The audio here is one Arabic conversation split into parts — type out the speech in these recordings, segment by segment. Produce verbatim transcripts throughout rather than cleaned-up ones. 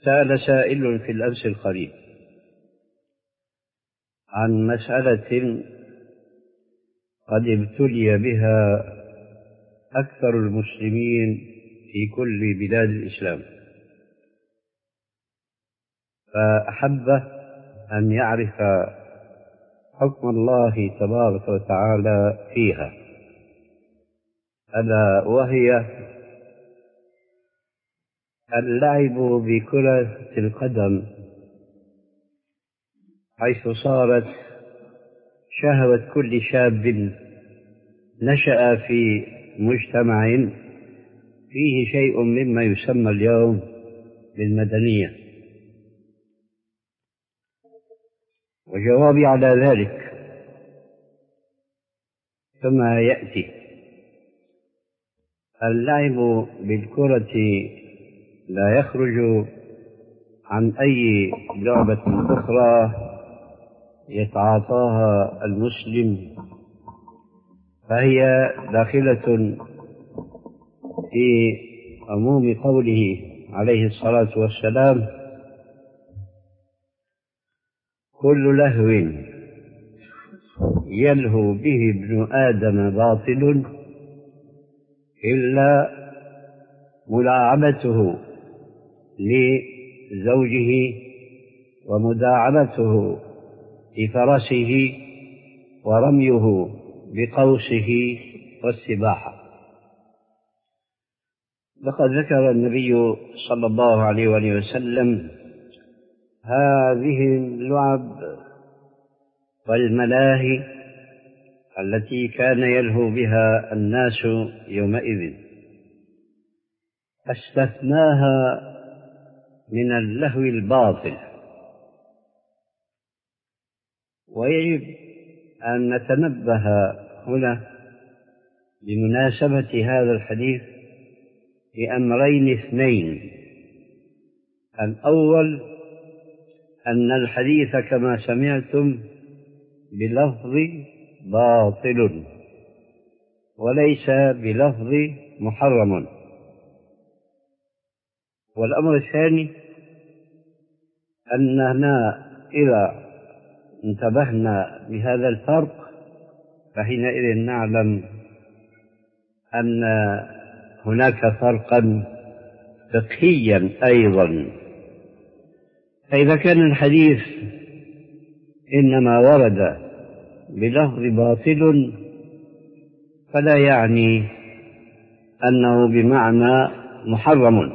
سأل سائل في الأمس القريب عن مسألة قد ابتلي بها أكثر المسلمين في كل بلاد الإسلام، فأحب أن يعرف حكم الله تبارك وتعالى فيها، ألا وهي اللعب بكرة القدم، حيث صارت شهوة كل شاب نشأ في مجتمع فيه شيء مما يسمى اليوم بالمدنية. وجوابي على ذلك كما يأتي: اللعب بالكرة لا يخرج عن أي لعبة أخرى يتعاطاها المسلم، فهي داخلة في عموم قوله عليه الصلاة والسلام: كل لهو يلهو به ابن آدم باطل إلا ملاعبته لزوجه ومداعبته لفرسه ورميه بقوسه والسباحة. لقد ذكر النبي صلى الله عليه وآله وسلم هذه اللعب والملاهي التي كان يلهو بها الناس يومئذ، استثناها من اللهو الباطل. ويجب أن نتنبه هنا بمناسبة هذا الحديث بأمرين اثنين: الأول أن الحديث كما سمعتم بلفظ باطل وليس بلفظ محرم. والأمر الثاني أننا إذا انتبهنا بهذا الفرق فحينئذ نعلم أن هناك فرقا فقهيا أيضا. فإذا كان الحديث إنما ورد بلفظ باطل فلا يعني أنه بمعنى محرم،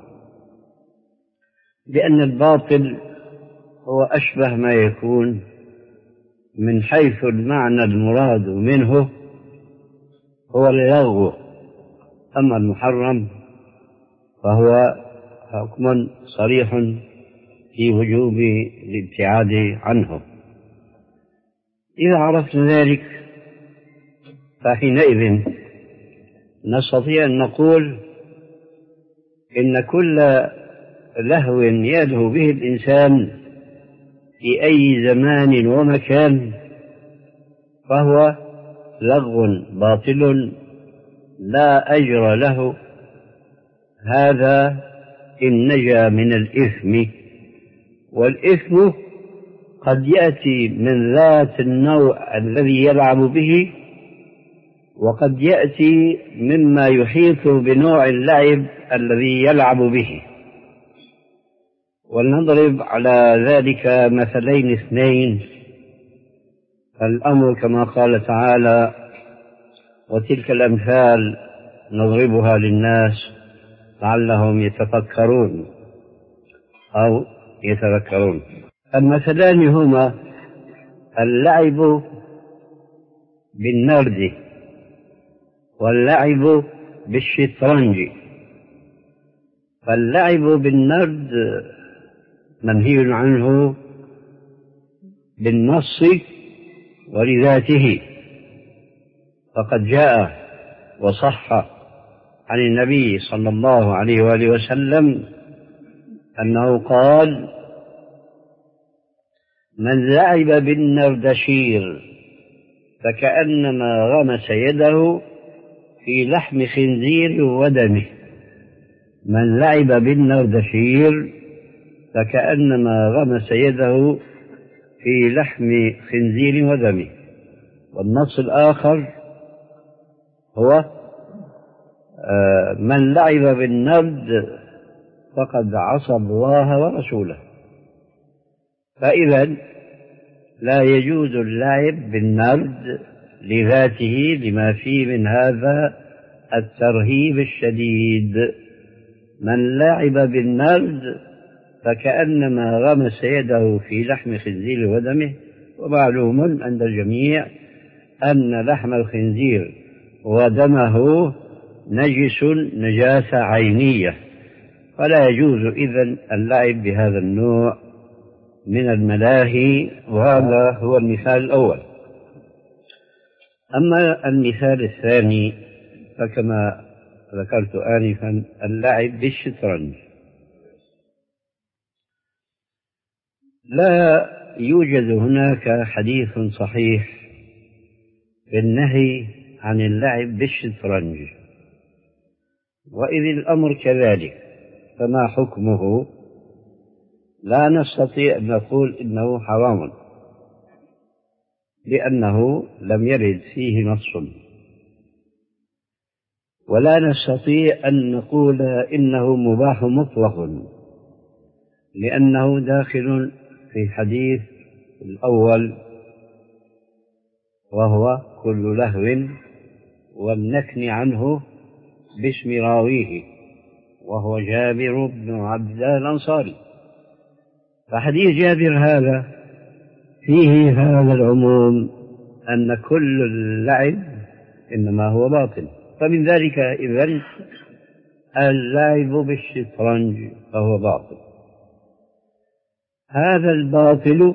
لأن الباطل هو أشبه ما يكون من حيث المعنى المراد منه هو اللغو، أما المحرم فهو حكم صريح في وجوب الابتعاد عنه. إذا عرفنا ذلك فحينئذ نستطيع أن نقول إن كل لهو يلهو به الإنسان في أي زمان ومكان فهو لغو باطل لا أجر له، هذا إن نجا من الإثم. والإثم قد يأتي من ذات النوع الذي يلعب به، وقد يأتي مما يحيط بنوع اللعب الذي يلعب به. ولنضرب على ذلك مثلين اثنين. الأمر كما قال تعالى: وتلك الأمثال نضربها للناس لعلهم يتفكرون أو يتذكرون. المثلان هما اللعب بالنرد واللعب بالشطرنج. فاللعب بالنرد منهي عنه بالنص ولذاته، فقد جاء وصح عن النبي صلى الله عليه وآله وسلم أنه قال: من لعب بالنردشير فكأنما غمس يده في لحم خنزير ودمه. من لعب بالنردشير فكأنما غمس يده في لحم خنزير ودمه. والنص الآخر هو من لعب بالنرد فقد عصى الله ورسوله. فإذا لا يجوز اللعب بالنرد لذاته لما فيه من هذا الترهيب الشديد. من لعب بالنرد فكأنما غمس يده في لحم خنزير ودمه. ومعلوم عند الجميع أن لحم الخنزير ودمه نجس نجاسة عينية، فلا يجوز إذن اللعب بهذا النوع من الملاهي. وهذا هو المثال الأول. أما المثال الثاني فكما ذكرت آنفا اللعب بالشطرنج. لا يوجد هناك حديث صحيح بالنهي عن اللعب بالشطرنج، وإذ الأمر كذلك فما حكمه؟ لا نستطيع أن نقول إنه حرام لأنه لم يرد فيه نص، ولا نستطيع أن نقول إنه مباح مطلق لأنه داخل في الحديث الأول وهو كل لهو والنكن عنه باسم راويه وهو جابر بن عبد الله الأنصاري. فحديث جابر هذا فيه هذا العموم أن كل اللعب إنما هو باطل. فمن ذلك إذن اللعب بالشطرنج فهو باطل. هذا الباطل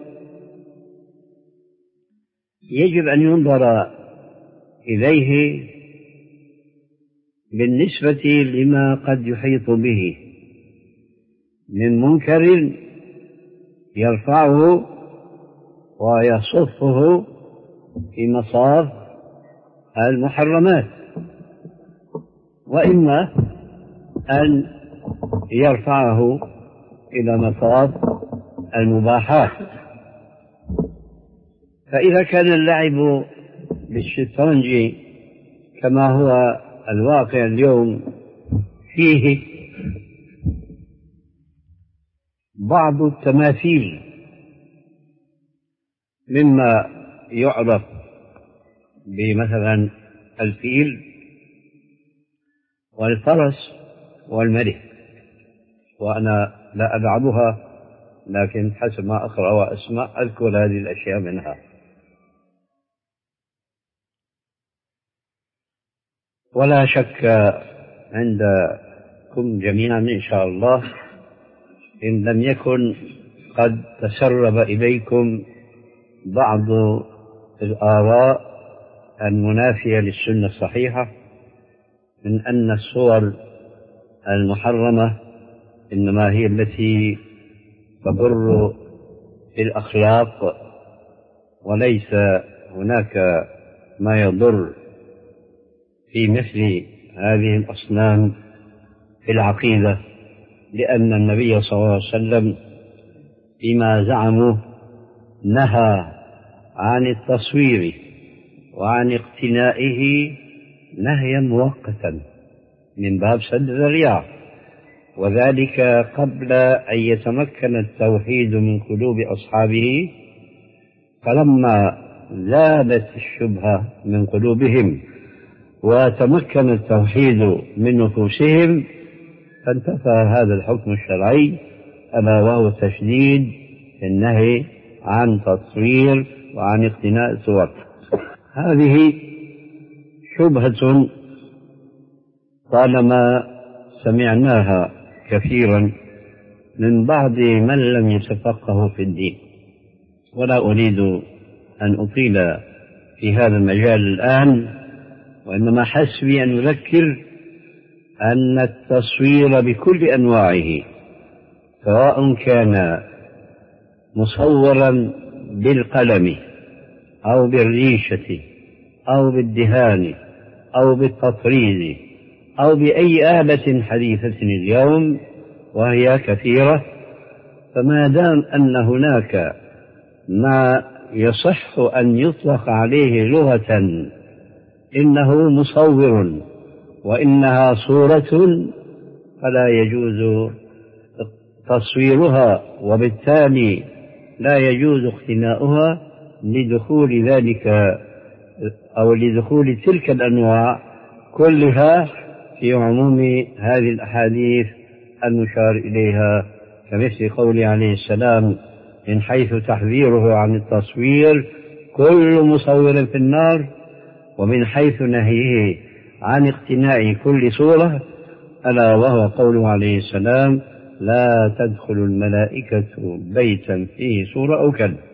يجب أن ينظر إليه بالنسبة لما قد يحيط به من منكر يرفعه ويصفه في مصاف المحرمات، وإما أن يرفعه إلى مصاف المباحات. فإذا كان اللعب بالشطرنج كما هو الواقع اليوم فيه بعض التماثيل مما يعرف بمثلا الفيل والفرس والملك، وأنا لا ألعبها لكن حسب ما أقرأ وأسمع أذكر هذه الأشياء منها. ولا شك عندكم جميعا إن شاء الله إن لم يكن قد تسرب إليكم بعض الآراء المنافية للسنة الصحيحة من أن الصور المحرمة إنما هي التي تضر بالأخلاق، وليس هناك ما يضر في مثل هذه الأصنام في العقيدة، لأن النبي صلى الله عليه وسلم فيما زعموا نهى عن التصوير وعن اقتنائه نهيا مؤقتا من باب سد الذريعة، وذلك قبل أن يتمكن التوحيد من قلوب أصحابه. فلما زالت الشبهة من قلوبهم وتمكن التوحيد من نفوسهم فانتفى هذا الحكم الشرعي، ألا وهو التشديد في النهي عن تصوير وعن اقتناء صور. هذه شبهة طالما سمعناها كثيرا من بعض من لم يتفقهوا في الدين، ولا أريد أن أطيل في هذا المجال الآن، وإنما حسبي أن أذكر أن التصوير بكل أنواعه سواء كان مصورا بالقلم أو بالريشة أو بالدهان أو بالتطريز أو بأي آلة حديثة اليوم وهي كثيرة، فما دام أن هناك ما يصح أن يطلق عليه لغة إنه مصور وإنها صورة فلا يجوز تصويرها، وبالتالي لا يجوز اقتناؤها لدخول ذلك أو لدخول تلك الأنواع كلها في عموم هذه الأحاديث المشار إليها، كمثل قوله عليه السلام من حيث تحذيره عن التصوير كل مصور في النار، ومن حيث نهيه عن اقتناء كل صورة ألا وهو قوله عليه السلام لا تدخل الملائكة بيتا فيه صورة أو كلب.